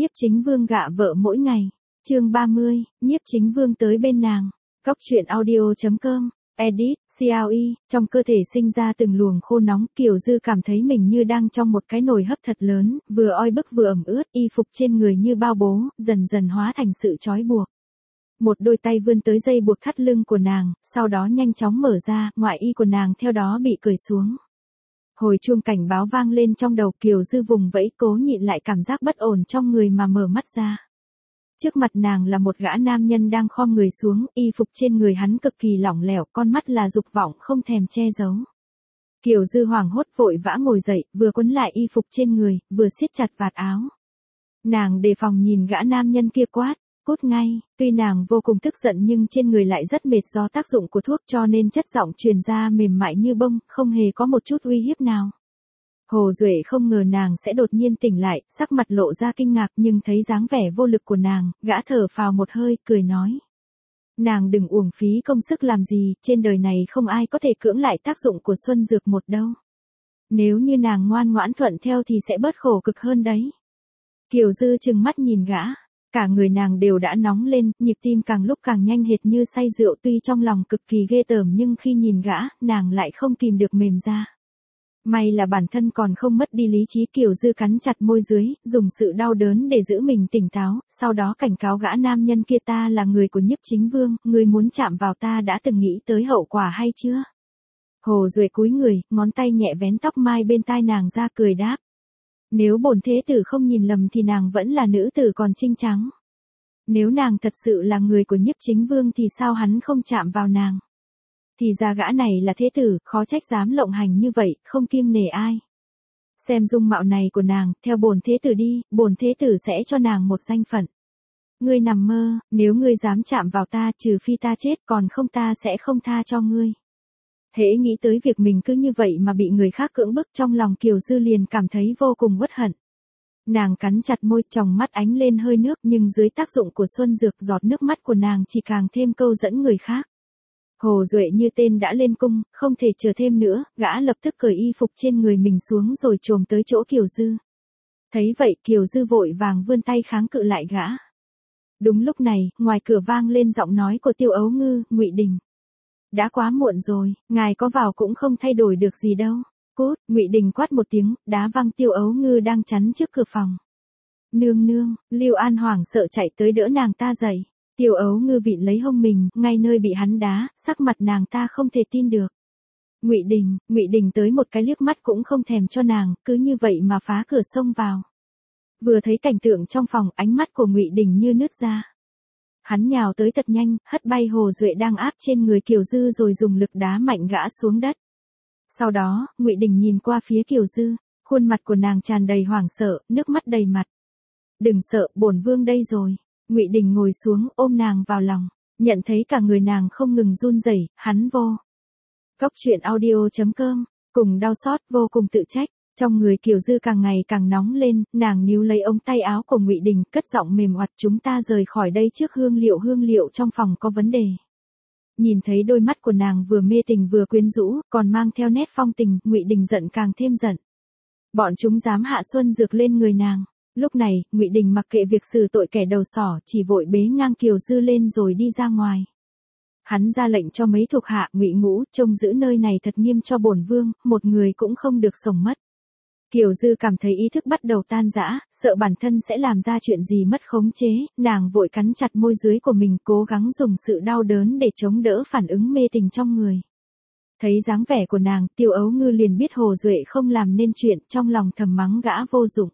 Nhiếp Chính Vương gạ vợ mỗi ngày. Chương 30, Nhiếp Chính Vương tới bên nàng. Góc truyện audio.com. Edit, CLE, trong cơ thể sinh ra từng luồng khô nóng, Kiều Dư cảm thấy mình như đang trong một cái nồi hấp thật lớn, vừa oi bức vừa ẩm ướt, y phục trên người như bao bố, dần dần hóa thành sự trói buộc. Một đôi tay vươn tới dây buộc thắt lưng của nàng, sau đó nhanh chóng mở ra, ngoại y của nàng theo đó bị cởi xuống. Hồi chuông cảnh báo vang lên trong đầu, Kiều Dư vùng vẫy cố nhịn lại cảm giác bất ổn trong người mà mở mắt ra. Trước mặt nàng là một gã nam nhân đang khom người xuống, y phục trên người hắn cực kỳ lỏng lẻo, con mắt là dục vọng không thèm che giấu. Kiều Dư hoảng hốt vội vã ngồi dậy, vừa quấn lại y phục trên người, vừa siết chặt vạt áo. Nàng đề phòng nhìn gã nam nhân kia quát, cút ngay. Tuy nàng vô cùng tức giận nhưng trên người lại rất mệt do tác dụng của thuốc, cho nên chất giọng truyền ra mềm mại như bông, không hề có một chút uy hiếp nào. Hồ Duệ không ngờ nàng sẽ đột nhiên tỉnh lại, sắc mặt lộ ra kinh ngạc, nhưng thấy dáng vẻ vô lực của nàng, gã thở phào một hơi, cười nói. Nàng đừng uổng phí công sức làm gì, trên đời này không ai có thể cưỡng lại tác dụng của xuân dược một đâu. Nếu như nàng ngoan ngoãn thuận theo thì sẽ bớt khổ cực hơn đấy. Kiều Dư trừng mắt nhìn gã, cả người nàng đều đã nóng lên, nhịp tim càng lúc càng nhanh hệt như say rượu, tuy trong lòng cực kỳ ghê tởm nhưng khi nhìn gã, nàng lại không kìm được mềm ra. May là bản thân còn không mất đi lý trí, Kiều Dư cắn chặt môi dưới, dùng sự đau đớn để giữ mình tỉnh táo, sau đó cảnh cáo gã nam nhân kia, ta là người của Nhiếp Chính Vương, người muốn chạm vào ta đã từng nghĩ tới hậu quả hay chưa? Hồ Duệ cúi người, ngón tay nhẹ vén tóc mai bên tai nàng ra, cười đáp. Nếu bổn thế tử không nhìn lầm thì nàng vẫn là nữ tử còn trinh trắng. Nếu nàng thật sự là người của Nhiếp Chính Vương thì sao hắn không chạm vào nàng? Thì ra gã này là thế tử, khó trách dám lộng hành như vậy, không kiêng nể ai. Xem dung mạo này của nàng, theo bổn thế tử đi, bổn thế tử sẽ cho nàng một danh phận. Ngươi nằm mơ, nếu ngươi dám chạm vào ta, trừ phi ta chết, còn không ta sẽ không tha cho ngươi. Hễ nghĩ tới việc mình cứ như vậy mà bị người khác cưỡng bức, trong lòng Kiều Dư liền cảm thấy vô cùng uất hận. Nàng cắn chặt môi, tròng mắt ánh lên hơi nước, nhưng dưới tác dụng của xuân dược, giọt nước mắt của nàng chỉ càng thêm câu dẫn người khác. Hồ Duệ như tên đã lên cung, không thể chờ thêm nữa, gã lập tức cởi y phục trên người mình xuống rồi chồm tới chỗ Kiều Dư. Thấy vậy, Kiều Dư vội vàng vươn tay kháng cự lại gã. Đúng lúc này, ngoài cửa vang lên giọng nói của Tiêu Ấu Ngư, Ngụy Đình. Đã quá muộn rồi, ngài có vào cũng không thay đổi được gì đâu. Cút, Ngụy Đình quát một tiếng, đá văng Tiêu Ấu Ngư đang chắn trước cửa phòng. Nương nương, Lưu An hoảng sợ chạy tới đỡ nàng ta dậy. Tiêu Ấu Ngư vịn lấy hông mình, ngay nơi bị hắn đá, sắc mặt nàng ta không thể tin được. Ngụy Đình tới một cái liếc mắt cũng không thèm cho nàng, cứ như vậy mà phá cửa xông vào. Vừa thấy cảnh tượng trong phòng, ánh mắt của Ngụy Đình như nứt ra. Hắn nhào tới thật nhanh, hất bay Hồ Duệ đang áp trên người Kiều Dư rồi dùng lực đá mạnh gã xuống đất. Sau đó, Ngụy Đình nhìn qua phía Kiều Dư, khuôn mặt của nàng tràn đầy hoảng sợ, nước mắt đầy mặt. Đừng sợ, bổn vương đây rồi. Ngụy Đình ngồi xuống, ôm nàng vào lòng, nhận thấy cả người nàng không ngừng run rẩy, hắn vô. Góc truyện audio.com, cùng đau xót, vô cùng tự trách, trong người Kiều Dư càng ngày càng nóng lên, nàng níu lấy ống tay áo của Ngụy Đình, cất giọng mềm oặt, chúng ta rời khỏi đây trước, hương liệu trong phòng có vấn đề. Nhìn thấy đôi mắt của nàng vừa mê tình vừa quyến rũ, còn mang theo nét phong tình, Ngụy Đình giận càng thêm giận. Bọn chúng dám hạ xuân dược lên người nàng. Lúc này, Ngụy Đình mặc kệ việc xử tội kẻ đầu sỏ, chỉ vội bế ngang Kiều Dư lên rồi đi ra ngoài. Hắn ra lệnh cho mấy thuộc hạ, Ngụy Ngũ, trông giữ nơi này thật nghiêm cho bổn vương, một người cũng không được sống mất. Kiều Dư cảm thấy ý thức bắt đầu tan rã, sợ bản thân sẽ làm ra chuyện gì mất khống chế, nàng vội cắn chặt môi dưới của mình, cố gắng dùng sự đau đớn để chống đỡ phản ứng mê tình trong người. Thấy dáng vẻ của nàng, Tiêu Ấu Ngư liền biết Hồ Duệ không làm nên chuyện, trong lòng thầm mắng gã vô dụng.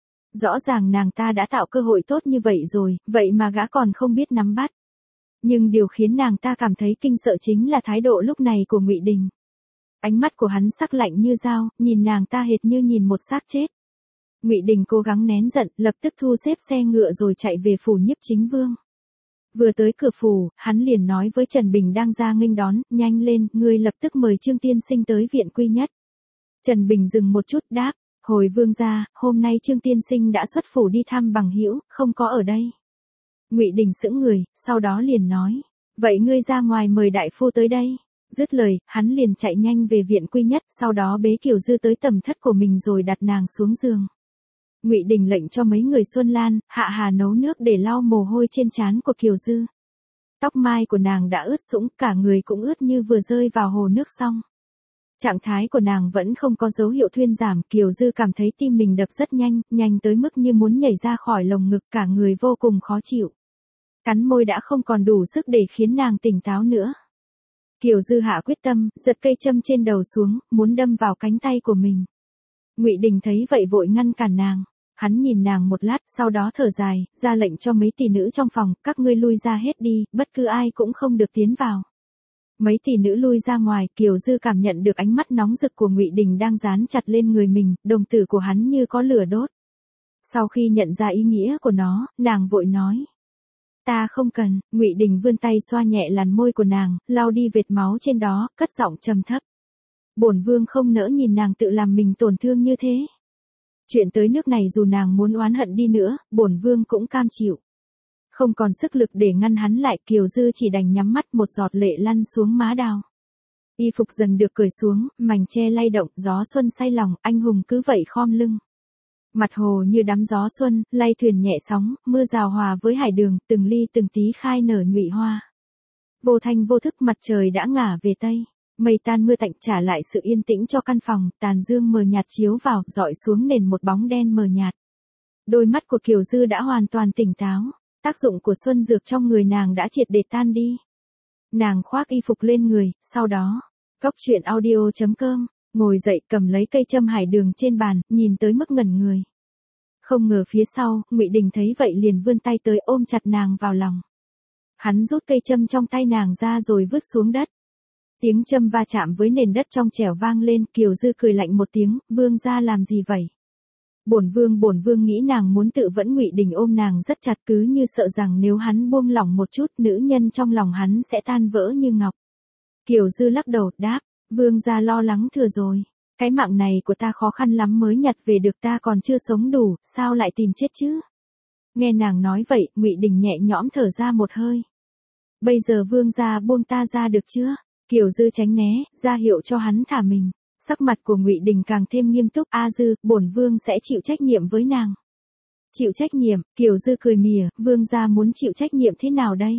Rõ ràng nàng ta đã tạo cơ hội tốt như vậy rồi, vậy mà gã còn không biết nắm bắt. Nhưng điều khiến nàng ta cảm thấy kinh sợ chính là thái độ lúc này của Ngụy Đình. Ánh mắt của hắn sắc lạnh như dao, nhìn nàng ta hệt như nhìn một xác chết. Ngụy Đình cố gắng nén giận, lập tức thu xếp xe ngựa rồi chạy về phủ Nhiếp Chính Vương. Vừa tới cửa phủ, hắn liền nói với Trần Bình đang ra nghênh đón, nhanh lên, ngươi lập tức mời Trương tiên sinh tới viện Quy Nhất. Trần Bình dừng một chút, đáp. Hồi vương gia, hôm nay Trương tiên sinh đã xuất phủ đi thăm bằng hữu, không có ở đây. Ngụy Đình sững người, sau đó liền nói, vậy ngươi ra ngoài mời đại phu tới đây. Dứt lời, hắn liền chạy nhanh về viện Quy Nhất, sau đó bế Kiều Dư tới tầm thất của mình rồi đặt nàng xuống giường. Ngụy Đình lệnh cho mấy người Xuân Lan, Hạ Hà nấu nước để lau mồ hôi trên trán của Kiều Dư. Tóc mai của nàng đã ướt sũng, cả người cũng ướt như vừa rơi vào hồ nước xong. Trạng thái của nàng vẫn không có dấu hiệu thuyên giảm, Kiều Dư cảm thấy tim mình đập rất nhanh, nhanh tới mức như muốn nhảy ra khỏi lồng ngực, cả người vô cùng khó chịu. Cắn môi đã không còn đủ sức để khiến nàng tỉnh táo nữa. Kiều Dư hạ quyết tâm, giật cây châm trên đầu xuống, muốn đâm vào cánh tay của mình. Ngụy Đình thấy vậy vội ngăn cản nàng. Hắn nhìn nàng một lát, sau đó thở dài, ra lệnh cho mấy tỷ nữ trong phòng, các ngươi lui ra hết đi, bất cứ ai cũng không được tiến vào. Mấy tỷ nữ lui ra ngoài, Kiều Dư cảm nhận được ánh mắt nóng rực của Ngụy Đình đang dán chặt lên người mình, đồng tử của hắn như có lửa đốt. Sau khi nhận ra ý nghĩa của nó, nàng vội nói. Ta không cần. Ngụy Đình vươn tay xoa nhẹ làn môi của nàng, lau đi vệt máu trên đó, cất giọng trầm thấp. Bổn vương không nỡ nhìn nàng tự làm mình tổn thương như thế. Chuyện tới nước này dù nàng muốn oán hận đi nữa, bổn vương cũng cam chịu. Không còn sức lực để ngăn hắn lại, Kiều Dư chỉ đành nhắm mắt, một giọt lệ lăn xuống má đào. Y phục dần được cởi xuống, mành che lay động, gió xuân say lòng, anh hùng cứ vậy khom lưng. Mặt hồ như đám gió xuân, lay thuyền nhẹ sóng, mưa rào hòa với hải đường, từng ly từng tí khai nở nhụy hoa. Vô thanh vô thức mặt trời đã ngả về tây. Mây tan mưa tạnh trả lại sự yên tĩnh cho căn phòng, tàn dương mờ nhạt chiếu vào, dọi xuống nền một bóng đen mờ nhạt. Đôi mắt của Kiều Dư đã hoàn toàn tỉnh táo, tác dụng của xuân dược trong người nàng đã triệt để tan đi. Nàng khoác y phục lên người, sau đó, Cóc truyện audio.com, ngồi dậy cầm lấy cây châm hải đường trên bàn, nhìn tới mức ngẩn người. Không ngờ phía sau, Ngụy Đình thấy vậy liền vươn tay tới ôm chặt nàng vào lòng. Hắn rút cây châm trong tay nàng ra rồi vứt xuống đất. Tiếng châm va chạm với nền đất trong trẻo vang lên, Kiều Dư cười lạnh một tiếng, vương gia làm gì vậy? Bổn vương nghĩ nàng muốn tự vẫn. Ngụy Đình ôm nàng rất chặt, cứ như sợ rằng nếu hắn buông lỏng một chút, nữ nhân trong lòng hắn sẽ tan vỡ như ngọc. Kiều Dư lắc đầu, đáp, vương gia lo lắng thừa rồi. Cái mạng này của ta khó khăn lắm mới nhặt về được, ta còn chưa sống đủ, sao lại tìm chết chứ? Nghe nàng nói vậy, Ngụy Đình nhẹ nhõm thở ra một hơi. Bây giờ vương gia buông ta ra được chưa? Kiều Dư tránh né, ra hiệu cho hắn thả mình. Sắc mặt của Ngụy Đình càng thêm nghiêm túc. A Dư, bổn vương sẽ chịu trách nhiệm với nàng. Chịu trách nhiệm? Kiều Dư cười mỉa, vương gia muốn chịu trách nhiệm thế nào đây?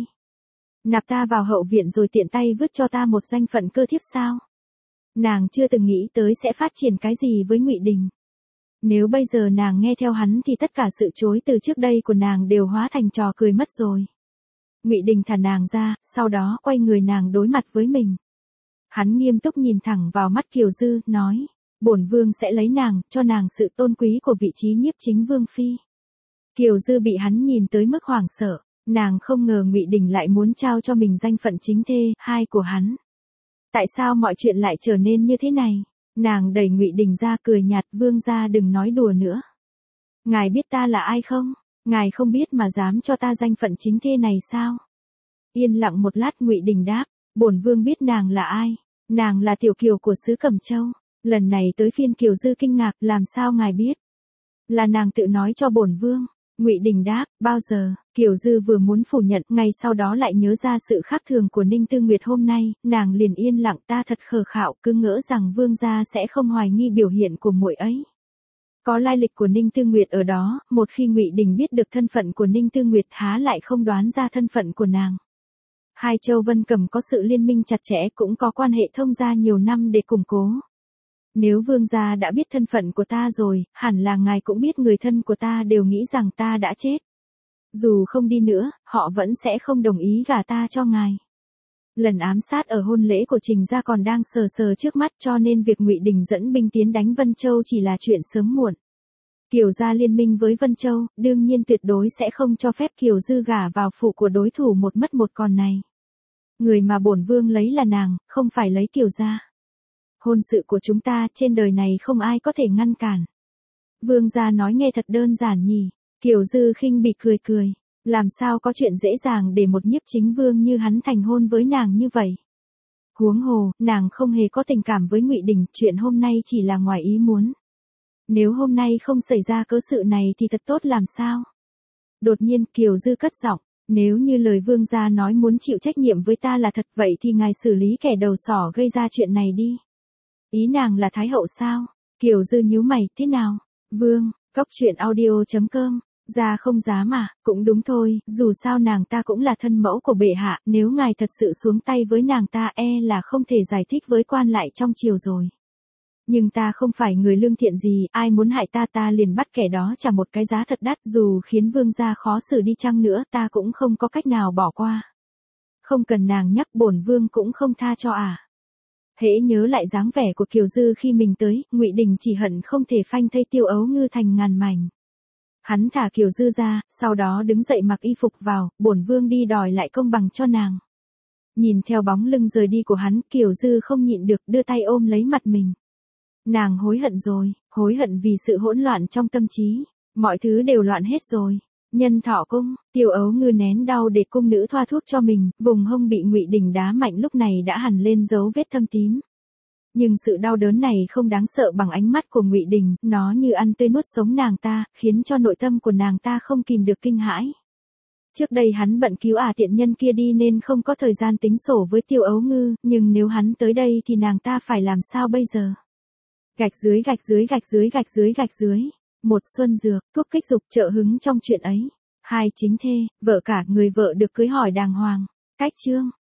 Nạp ta vào hậu viện rồi tiện tay vứt cho ta một danh phận cơ thiếp sao? Nàng chưa từng nghĩ tới sẽ phát triển cái gì với Ngụy Đình. Nếu bây giờ nàng nghe theo hắn thì tất cả sự chối từ trước đây của nàng đều hóa thành trò cười mất rồi. Ngụy Đình thả nàng ra, sau đó quay người nàng đối mặt với mình. Hắn nghiêm túc nhìn thẳng vào mắt Kiều Dư, nói, bổn vương sẽ lấy nàng, cho nàng sự tôn quý của vị trí nhiếp chính vương phi. Kiều Dư bị hắn nhìn tới mức hoảng sợ, nàng không ngờ Ngụy Đình lại muốn trao cho mình danh phận chính thê, hai của hắn. Tại sao mọi chuyện lại trở nên như thế này? Nàng đẩy Ngụy Đình ra cười nhạt, vương gia đừng nói đùa nữa. Ngài biết ta là ai không? Ngài không biết mà dám cho ta danh phận chính thê này sao? Yên lặng một lát, Ngụy Đình đáp, bổn vương biết nàng là ai. Nàng là tiểu kiều của xứ Cẩm Châu. Lần này tới phiên Kiều Dư kinh ngạc, làm sao ngài biết? Là nàng tự nói cho bổn vương. Ngụy Đình đáp, bao giờ? Kiều Dư vừa muốn phủ nhận, ngay sau đó lại nhớ ra sự khác thường của Ninh Tư Nguyệt hôm nay, nàng liền yên lặng, ta thật khờ khạo, cứ ngỡ rằng vương gia sẽ không hoài nghi biểu hiện của muội ấy. Có lai lịch của Ninh Tư Nguyệt ở đó, một khi Ngụy Đình biết được thân phận của Ninh Tư Nguyệt há lại không đoán ra thân phận của nàng. Hai châu Vân Cẩm có sự liên minh chặt chẽ, cũng có quan hệ thông gia nhiều năm để củng cố. Nếu vương gia đã biết thân phận của ta rồi, hẳn là ngài cũng biết người thân của ta đều nghĩ rằng ta đã chết. Dù không đi nữa, họ vẫn sẽ không đồng ý gả ta cho ngài. Lần ám sát ở hôn lễ của Trình gia còn đang sờ sờ trước mắt, cho nên việc Ngụy Đình dẫn binh tiến đánh Vân Châu chỉ là chuyện sớm muộn. Kiều gia liên minh với Vân Châu, đương nhiên tuyệt đối sẽ không cho phép Kiều Dư gả vào phủ của đối thủ một mất một còn này. Người mà bổn vương lấy là nàng, không phải lấy Kiều gia. Hôn sự của chúng ta trên đời này không ai có thể ngăn cản. Vương gia nói nghe thật đơn giản nhỉ? Kiều Dư khinh bỉ cười cười. Làm sao có chuyện dễ dàng để một nhiếp chính vương như hắn thành hôn với nàng như vậy? Huống hồ, nàng không hề có tình cảm với Ngụy Đình, chuyện hôm nay chỉ là ngoài ý muốn. Nếu hôm nay không xảy ra cớ sự này thì thật tốt làm sao? Đột nhiên Kiều Dư cất giọng, nếu như lời vương gia nói muốn chịu trách nhiệm với ta là thật vậy thì ngài xử lý kẻ đầu sỏ gây ra chuyện này đi. Ý nàng là Thái hậu sao? Kiều Dư nhíu mày, thế nào? Vương, Cóc truyện audio.com, ra không dám mà, cũng đúng thôi, dù sao nàng ta cũng là thân mẫu của bệ hạ, nếu ngài thật sự xuống tay với nàng ta là không thể giải thích với quan lại trong triều rồi. Nhưng ta không phải người lương thiện gì, ai muốn hại ta ta liền bắt kẻ đó trả một cái giá thật đắt, dù khiến vương gia khó xử đi chăng nữa ta cũng không có cách nào bỏ qua. Không cần nàng nhắc bổn vương cũng không tha cho à. Hễ nhớ lại dáng vẻ của Kiều Dư khi mình tới, Ngụy Đình chỉ hận không thể phanh thây Tiêu Ấu Ngư thành ngàn mảnh. Hắn thả Kiều Dư ra, sau đó đứng dậy mặc y phục vào, bổn vương đi đòi lại công bằng cho nàng. Nhìn theo bóng lưng rời đi của hắn, Kiều Dư không nhịn được đưa tay ôm lấy mặt mình. Nàng hối hận rồi, hối hận vì sự hỗn loạn trong tâm trí, mọi thứ đều loạn hết rồi. Nhân thọ cung, Tiêu Ấu Ngư nén đau để cung nữ thoa thuốc cho mình, vùng hông bị Ngụy Đình đá mạnh lúc này đã hằn lên dấu vết thâm tím. Nhưng sự đau đớn này không đáng sợ bằng ánh mắt của Ngụy Đình, nó như ăn tươi nuốt sống nàng ta, khiến cho nội tâm của nàng ta không kìm được kinh hãi. Trước đây hắn bận cứu tiện nhân kia đi nên không có thời gian tính sổ với Tiêu Ấu Ngư, nhưng nếu hắn tới đây thì nàng ta phải làm sao bây giờ? Gạch dưới gạch dưới gạch dưới gạch dưới gạch dưới. Một xuân dược, thuốc kích dục trợ hứng trong chuyện ấy. Hai chính thê, vợ cả người vợ được cưới hỏi đàng hoàng. Cách chương.